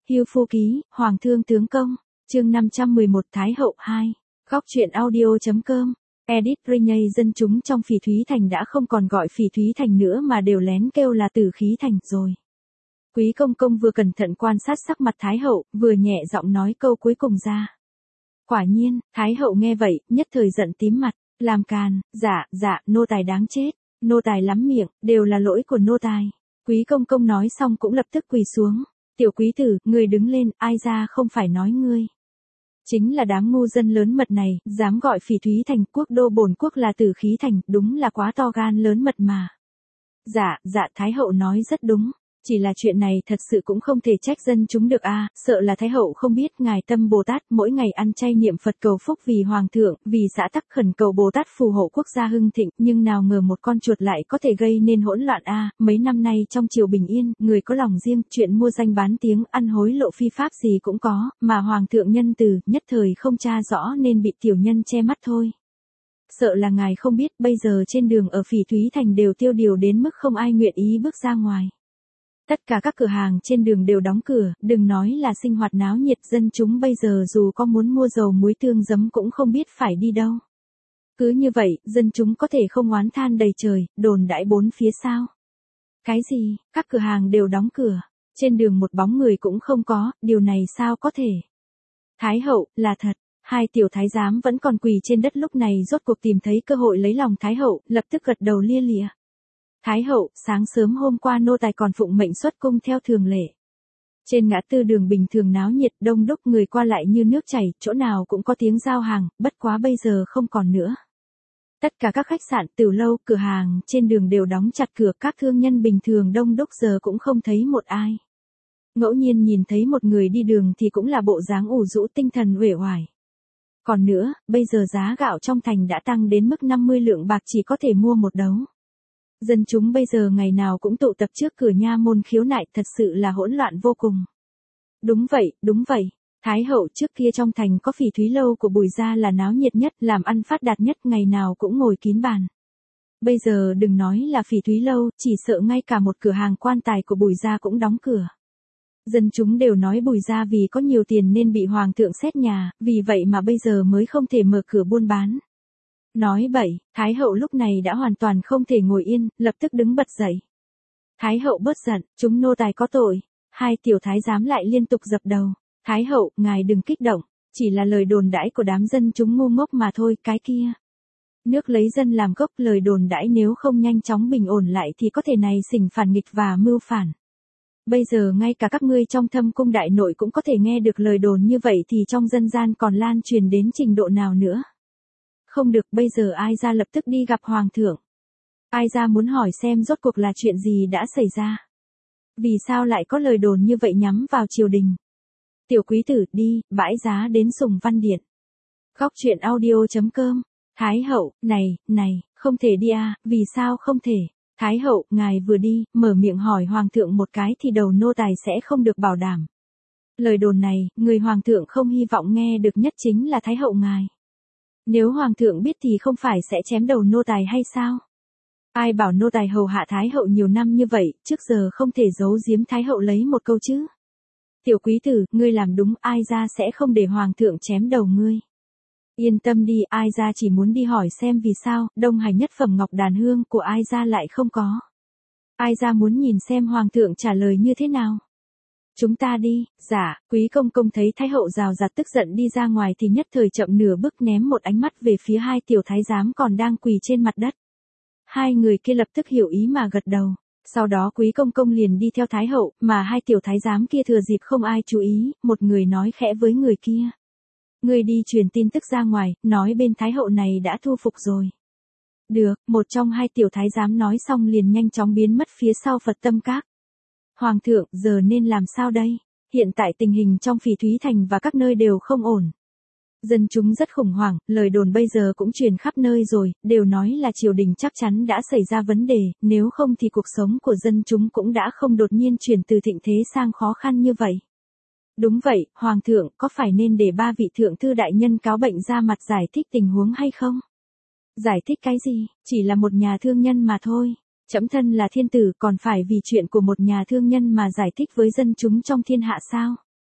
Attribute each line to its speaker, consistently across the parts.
Speaker 1: Hưu Phu Ký, Hoàng thương tướng công, chương 511 Thái hậu 2. Góc truyện audio.com. Edit Renay dân chúng trong Phỉ Thúy Thành đã không còn gọi Phỉ Thúy Thành nữa mà đều lén kêu là Tử Khí Thành rồi. Quý công công vừa cẩn thận quan sát sắc mặt Thái hậu, vừa nhẹ giọng nói câu cuối cùng ra. Quả nhiên, Thái hậu nghe vậy, nhất thời giận tím mặt, làm càn, dạ, nô tài đáng chết, nô tài lắm miệng, đều là lỗi của nô tài. Quý công công nói xong cũng lập tức quỳ xuống. Tiểu quý tử, ngươi đứng lên, ai ra không phải nói ngươi. Chính là đám ngu dân lớn mật này, dám gọi Phỉ Thúy Thành quốc đô bổn quốc là Tử Khí Thành, đúng là quá to gan lớn mật mà. Dạ, Thái hậu nói rất đúng. Chỉ là chuyện này thật sự cũng không thể trách dân chúng được a, sợ là Thái hậu không biết ngài Tâm Bồ Tát mỗi ngày ăn chay niệm Phật cầu phúc vì hoàng thượng, vì xã tắc khẩn cầu Bồ Tát phù hộ quốc gia hưng thịnh, nhưng nào ngờ một con chuột lại có thể gây nên hỗn loạn a, mấy năm nay trong triều bình yên, người có lòng riêng, chuyện mua danh bán tiếng, ăn hối lộ phi pháp gì cũng có, mà hoàng thượng nhân từ, nhất thời không tra rõ nên bị tiểu nhân che mắt thôi. Sợ là ngài không biết, bây giờ trên đường ở Phỉ Thúy Thành đều tiêu điều đến mức không ai nguyện ý bước ra ngoài. Tất cả các cửa hàng trên đường đều đóng cửa, đừng nói là sinh hoạt náo nhiệt, dân chúng bây giờ dù có muốn mua dầu muối tương giấm cũng không biết phải đi đâu. Cứ như vậy, dân chúng có thể không oán than đầy trời, đồn đãi bốn phía sao. Cái gì, các cửa hàng đều đóng cửa, trên đường một bóng người cũng không có, điều này sao có thể. Thái hậu, là thật. Hai tiểu thái giám vẫn còn quỳ trên đất lúc này rốt cuộc tìm thấy cơ hội lấy lòng Thái hậu, lập tức gật đầu lia lịa. Thái hậu, sáng sớm hôm qua nô tài còn phụng mệnh xuất cung theo thường lệ. Trên ngã tư đường bình thường náo nhiệt đông đúc người qua lại như nước chảy, chỗ nào cũng có tiếng giao hàng, bất quá bây giờ không còn nữa. Tất cả các khách sạn, tiểu lâu, cửa hàng, trên đường đều đóng chặt cửa, các thương nhân bình thường đông đúc giờ cũng không thấy một ai. Ngẫu nhiên nhìn thấy một người đi đường thì cũng là bộ dáng ủ rũ tinh thần uể oải. Còn nữa, bây giờ giá gạo trong thành đã tăng đến mức 50 lượng bạc chỉ có thể mua một đấu. Dân chúng bây giờ ngày nào cũng tụ tập trước cửa nha môn khiếu nại, thật sự là hỗn loạn vô cùng. Đúng vậy, Thái hậu trước kia trong thành có Phỉ Thúy lâu của Bùi gia là náo nhiệt nhất, làm ăn phát đạt nhất, ngày nào cũng ngồi kín bàn. Bây giờ đừng nói là Phỉ Thúy lâu, chỉ sợ ngay cả một cửa hàng quan tài của Bùi gia cũng đóng cửa. Dân chúng đều nói Bùi gia vì có nhiều tiền nên bị hoàng thượng xét nhà, vì vậy mà bây giờ mới không thể mở cửa buôn bán. Nói bậy, Thái hậu lúc này đã hoàn toàn không thể ngồi yên, lập tức đứng bật dậy. Thái hậu bớt giận, chúng nô tài có tội. Hai tiểu thái giám lại liên tục dập đầu. Thái hậu, ngài đừng kích động, chỉ là lời đồn đãi của đám dân chúng ngu ngốc mà thôi, cái kia. Nước lấy dân làm gốc, lời đồn đãi nếu không nhanh chóng bình ổn lại thì có thể này xỉnh phản nghịch và mưu phản. Bây giờ ngay cả các ngươi trong Thâm cung đại nội cũng có thể nghe được lời đồn như vậy thì trong dân gian còn lan truyền đến trình độ nào nữa. Không được, bây giờ ai ra lập tức đi gặp hoàng thượng. Ai ra muốn hỏi xem rốt cuộc là chuyện gì đã xảy ra. Vì sao lại có lời đồn như vậy nhắm vào triều đình. Tiểu quý tử, đi, bãi giá đến Sùng Văn Điện. Góc truyện audio.com. Thái hậu, này, không thể đi à, vì sao không thể. Thái hậu, ngài vừa đi, mở miệng hỏi hoàng thượng một cái thì đầu nô tài sẽ không được bảo đảm. Lời đồn này, người hoàng thượng không hy vọng nghe được nhất chính là Thái hậu ngài. Nếu hoàng thượng biết thì không phải sẽ chém đầu nô tài hay sao? Ai bảo nô tài hầu hạ Thái hậu nhiều năm như vậy, trước giờ không thể giấu giếm Thái hậu lấy một câu chứ. Tiểu quý tử, ngươi làm đúng, ai ra sẽ không để hoàng thượng chém đầu ngươi. Yên tâm đi, ai ra chỉ muốn đi hỏi xem vì sao, đông hành nhất phẩm ngọc đàn hương của ai ra lại không có. Ai ra muốn nhìn xem hoàng thượng trả lời như thế nào. Chúng ta đi, dạ, quý công công thấy Thái hậu rào rạt tức giận đi ra ngoài thì nhất thời chậm nửa bước ném một ánh mắt về phía hai tiểu thái giám còn đang quỳ trên mặt đất. Hai người kia lập tức hiểu ý mà gật đầu. Sau đó quý công công liền đi theo Thái hậu, mà hai tiểu thái giám kia thừa dịp không ai chú ý, một người nói khẽ với người kia. Người đi truyền tin tức ra ngoài, nói bên Thái hậu này đã thu phục rồi. Được, một trong hai tiểu thái giám nói xong liền nhanh chóng biến mất phía sau Phật Tâm Các. Hoàng thượng, giờ nên làm sao đây? Hiện tại tình hình trong Phỉ Thúy Thành và các nơi đều không ổn. Dân chúng rất khủng hoảng, lời đồn bây giờ cũng truyền khắp nơi rồi, đều nói là triều đình chắc chắn đã xảy ra vấn đề, nếu không thì cuộc sống của dân chúng cũng đã không đột nhiên chuyển từ thịnh thế sang khó khăn như vậy. Đúng vậy, Hoàng thượng, có phải nên để ba vị thượng thư đại nhân cáo bệnh ra mặt giải thích tình huống hay không? Giải thích cái gì, chỉ là một nhà thương nhân mà thôi. Trẫm thân là thiên tử còn phải vì chuyện của một nhà thương nhân mà giải thích với dân chúng trong thiên hạ sao?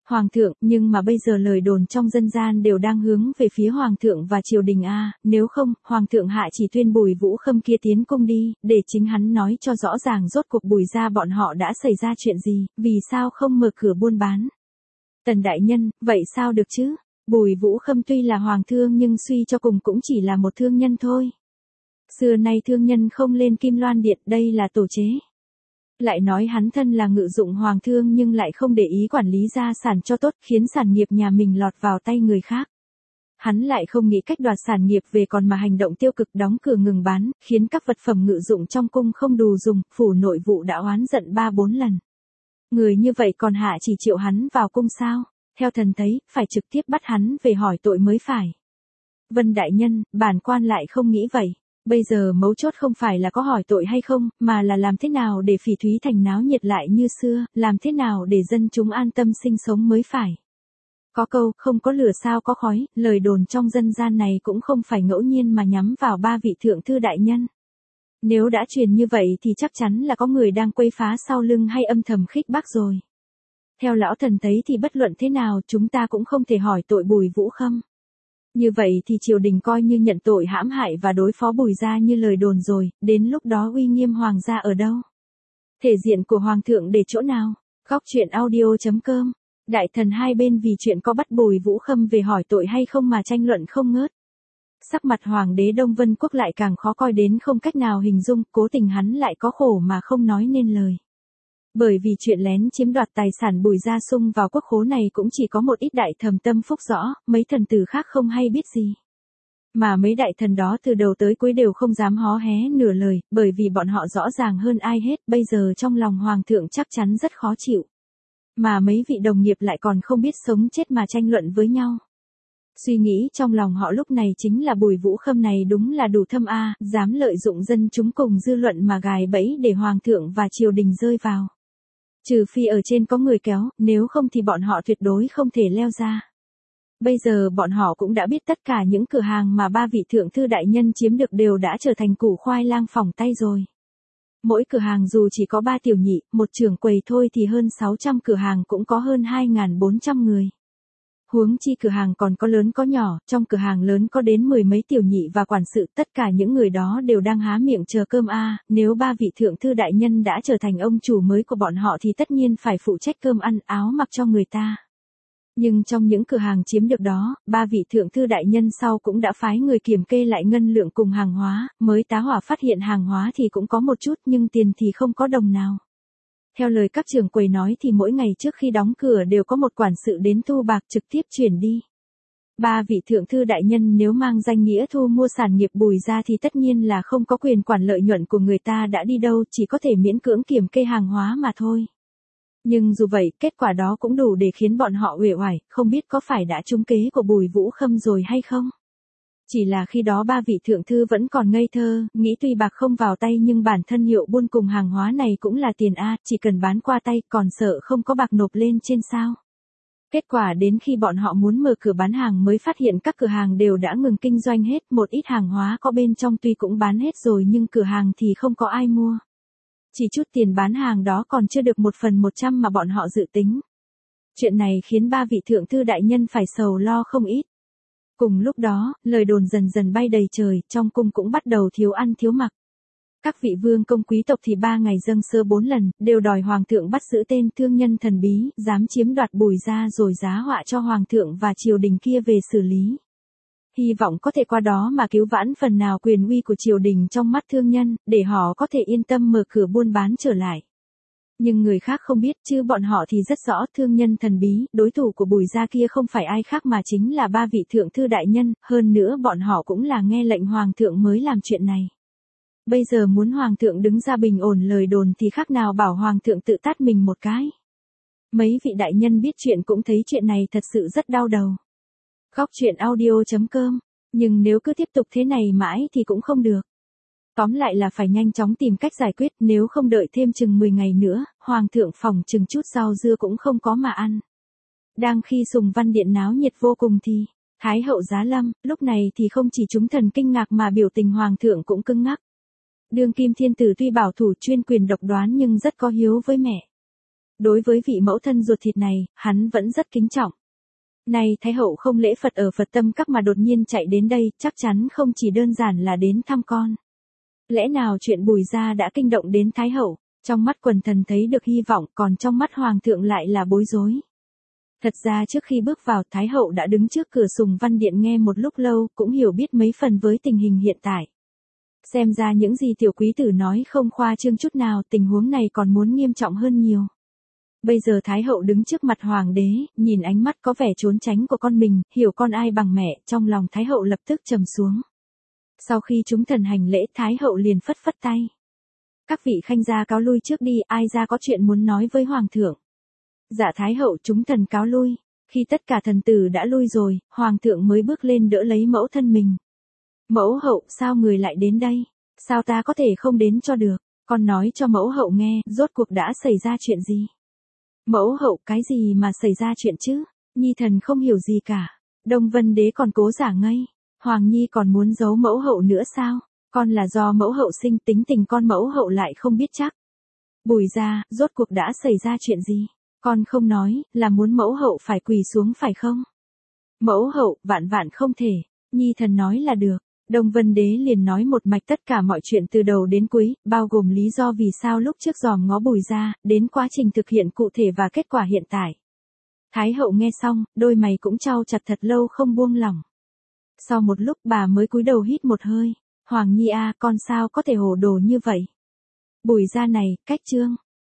Speaker 1: Hoàng thượng, nhưng mà bây giờ lời đồn trong dân gian đều đang hướng về phía Hoàng thượng và triều đình a, nếu không, Hoàng thượng hạ chỉ tuyên Bùi Vũ Khâm kia tiến cung đi, để chính hắn nói cho rõ ràng rốt cuộc Bùi gia bọn họ đã xảy ra chuyện gì, vì sao không mở cửa buôn bán. Tần đại nhân, vậy sao được chứ? Bùi Vũ Khâm tuy là hoàng thương nhưng suy cho cùng cũng chỉ là một thương nhân thôi. Xưa nay thương nhân không lên Kim Loan Điện, đây là tổ chế. Lại nói hắn thân là ngự dụng hoàng thương nhưng lại không để ý quản lý gia sản cho tốt, khiến sản nghiệp nhà mình lọt vào tay người khác. Hắn lại không nghĩ cách đoạt sản nghiệp về còn mà hành động tiêu cực đóng cửa ngừng bán, khiến các vật phẩm ngự dụng trong cung không đủ dùng, phủ nội vụ đã oán giận 3-4 lần. Người như vậy còn hạ chỉ triệu hắn vào cung sao? Theo thần thấy, phải trực tiếp bắt hắn về hỏi tội mới phải. Vân đại nhân, bản quan lại không nghĩ vậy. Bây giờ mấu chốt không phải là có hỏi tội hay không, mà là làm thế nào để Phỉ Thúy Thành náo nhiệt lại như xưa, làm thế nào để dân chúng an tâm sinh sống mới phải. Có câu, không có lửa sao có khói, lời đồn trong dân gian này cũng không phải ngẫu nhiên mà nhắm vào 3 vị thượng thư đại nhân. Nếu đã truyền như vậy thì chắc chắn là có người đang quấy phá sau lưng hay âm thầm khích bác rồi. Theo lão thần thấy thì bất luận thế nào chúng ta cũng không thể hỏi tội Bùi Vũ Khâm. Như vậy thì triều đình coi như nhận tội hãm hại và đối phó Bùi gia như lời đồn rồi, đến lúc đó uy nghiêm hoàng gia ở đâu? Thể diện của hoàng thượng để chỗ nào? Góc truyện audio.com. Đại thần hai bên vì chuyện có bắt Bùi Vũ Khâm về hỏi tội hay không mà tranh luận không ngớt. Sắc mặt hoàng đế Đông Vân Quốc lại càng khó coi đến không cách nào hình dung, cố tình hắn lại có khổ mà không nói nên lời. Bởi vì chuyện lén chiếm đoạt tài sản Bùi gia sung vào quốc khố này cũng chỉ có một ít đại thầm tâm phúc rõ, mấy thần tử khác không hay biết gì. Mà mấy đại thần đó từ đầu tới cuối đều không dám hó hé nửa lời, bởi vì bọn họ rõ ràng hơn ai hết, bây giờ trong lòng hoàng thượng chắc chắn rất khó chịu. Mà mấy vị đồng nghiệp lại còn không biết sống chết mà tranh luận với nhau. Suy nghĩ trong lòng họ lúc này chính là Bùi Vũ Khâm này đúng là đủ thâm a, dám lợi dụng dân chúng cùng dư luận mà gài bẫy để hoàng thượng và triều đình rơi vào. Trừ phi ở trên có người kéo, nếu không thì bọn họ tuyệt đối không thể leo ra. Bây giờ bọn họ cũng đã biết tất cả những cửa hàng mà 3 vị thượng thư đại nhân chiếm được đều đã trở thành củ khoai lang phỏng tay rồi. Mỗi cửa hàng dù chỉ có 3 tiểu nhị, một trưởng quầy thôi thì hơn 600 cửa hàng cũng có hơn 2.400 người. Huống chi cửa hàng còn có lớn có nhỏ, trong cửa hàng lớn có đến 10 mấy tiểu nhị và quản sự, tất cả những người đó đều đang há miệng chờ cơm a, nếu 3 vị thượng thư đại nhân đã trở thành ông chủ mới của bọn họ thì tất nhiên phải phụ trách cơm ăn áo mặc cho người ta. Nhưng trong những cửa hàng chiếm được đó, 3 vị thượng thư đại nhân sau cũng đã phái người kiểm kê lại ngân lượng cùng hàng hóa, mới tá hỏa phát hiện hàng hóa thì cũng có một chút nhưng tiền thì không có đồng nào. Theo lời các trưởng quầy nói thì mỗi ngày trước khi đóng cửa đều có một quản sự đến thu bạc trực tiếp chuyển đi. 3 vị thượng thư đại nhân nếu mang danh nghĩa thu mua sản nghiệp Bùi gia thì tất nhiên là không có quyền quản lợi nhuận của người ta đã đi đâu, chỉ có thể miễn cưỡng kiểm kê hàng hóa mà thôi. Nhưng dù vậy, kết quả đó cũng đủ để khiến bọn họ uể oải, không biết có phải đã trúng kế của Bùi Vũ Khâm rồi hay không. Chỉ là khi đó 3 vị thượng thư vẫn còn ngây thơ, nghĩ tuy bạc không vào tay nhưng bản thân hiệu buôn cùng hàng hóa này cũng là tiền a, chỉ cần bán qua tay còn sợ không có bạc nộp lên trên sao. Kết quả đến khi bọn họ muốn mở cửa bán hàng mới phát hiện các cửa hàng đều đã ngừng kinh doanh hết, một ít hàng hóa có bên trong tuy cũng bán hết rồi nhưng cửa hàng thì không có ai mua. Chỉ chút tiền bán hàng đó còn chưa được 1/100 mà bọn họ dự tính. Chuyện này khiến 3 vị thượng thư đại nhân phải sầu lo không ít. Cùng lúc đó, lời đồn dần dần bay đầy trời, trong cung cũng bắt đầu thiếu ăn thiếu mặc. Các vị vương công quý tộc thì 3 ngày dâng sơ 4 lần, đều đòi hoàng thượng bắt giữ tên thương nhân thần bí, dám chiếm đoạt Bùi gia rồi giá họa cho hoàng thượng và triều đình kia về xử lý. Hy vọng có thể qua đó mà cứu vãn phần nào quyền uy của triều đình trong mắt thương nhân, để họ có thể yên tâm mở cửa buôn bán trở lại. Nhưng người khác không biết chứ bọn họ thì rất rõ thương nhân thần bí, đối thủ của Bùi gia kia không phải ai khác mà chính là 3 vị thượng thư đại nhân, hơn nữa bọn họ cũng là nghe lệnh hoàng thượng mới làm chuyện này. Bây giờ muốn hoàng thượng đứng ra bình ổn lời đồn thì khác nào bảo hoàng thượng tự tát mình một cái. Mấy vị đại nhân biết chuyện cũng thấy chuyện này thật sự rất đau đầu. Góc truyện audio.com, nhưng nếu cứ tiếp tục thế này mãi thì cũng không được. Tóm lại là phải nhanh chóng tìm cách giải quyết, nếu không đợi thêm chừng 10 ngày nữa, hoàng thượng phòng chừng chút rau dưa cũng không có mà ăn. Đang khi Sùng Văn Điện náo nhiệt vô cùng thì, Thái hậu giá lâm, lúc này thì không chỉ chúng thần kinh ngạc mà biểu tình hoàng thượng cũng cứng ngắc. Đương kim thiên tử tuy bảo thủ chuyên quyền độc đoán nhưng rất có hiếu với mẹ. Đối với vị mẫu thân ruột thịt này, hắn vẫn rất kính trọng. Này Thái hậu không lễ Phật ở Phật Tâm Các mà đột nhiên chạy đến đây, chắc chắn không chỉ đơn giản là đến thăm con. Lẽ nào chuyện Bùi gia đã kinh động đến Thái hậu? Trong mắt quần thần thấy được hy vọng, còn trong mắt hoàng thượng lại là bối rối. Thật ra trước khi bước vào, Thái hậu đã đứng trước cửa Sùng Văn Điện nghe một lúc lâu, cũng hiểu biết mấy phần với tình hình hiện tại. Xem ra những gì tiểu quý tử nói không khoa trương chút nào, tình huống này còn muốn nghiêm trọng hơn nhiều. Bây giờ Thái hậu đứng trước mặt hoàng đế, nhìn ánh mắt có vẻ trốn tránh của con mình, hiểu con ai bằng mẹ, trong lòng Thái hậu lập tức trầm xuống. Sau khi chúng thần hành lễ, Thái hậu liền phất phất tay. Các vị khanh gia cáo lui trước đi, ai ra có chuyện muốn nói với hoàng thượng. Dạ Thái hậu, chúng thần cáo lui. Khi tất cả thần tử đã lui rồi, hoàng thượng mới bước lên đỡ lấy mẫu thân mình. Mẫu hậu, sao người lại đến đây? Sao ta có thể không đến cho được? Con nói cho mẫu hậu nghe, rốt cuộc đã xảy ra chuyện gì? Mẫu hậu, cái gì mà xảy ra chuyện chứ? Nhi thần không hiểu gì cả. Đông Vân Đế còn cố giả ngây. Hoàng Nhi còn muốn giấu mẫu hậu nữa sao? Con là do mẫu hậu sinh, tính tình con mẫu hậu lại không biết chắc. Bùi gia, rốt cuộc đã xảy ra chuyện gì? Con không nói, là muốn mẫu hậu phải quỳ xuống phải không? Mẫu hậu, vạn vạn không thể. Nhi thần nói là được. Đông Vân Đế liền nói một mạch tất cả mọi chuyện từ đầu đến cuối, bao gồm lý do vì sao lúc trước dòm ngó Bùi gia, đến quá trình thực hiện cụ thể và kết quả hiện tại. Thái hậu nghe xong, đôi mày cũng chau chặt thật lâu không buông lỏng. Sau một lúc bà mới cúi đầu hít một hơi. Hoàng Nhi a, con sao có thể hồ đồ như vậy? Bùi gia này, cách trương,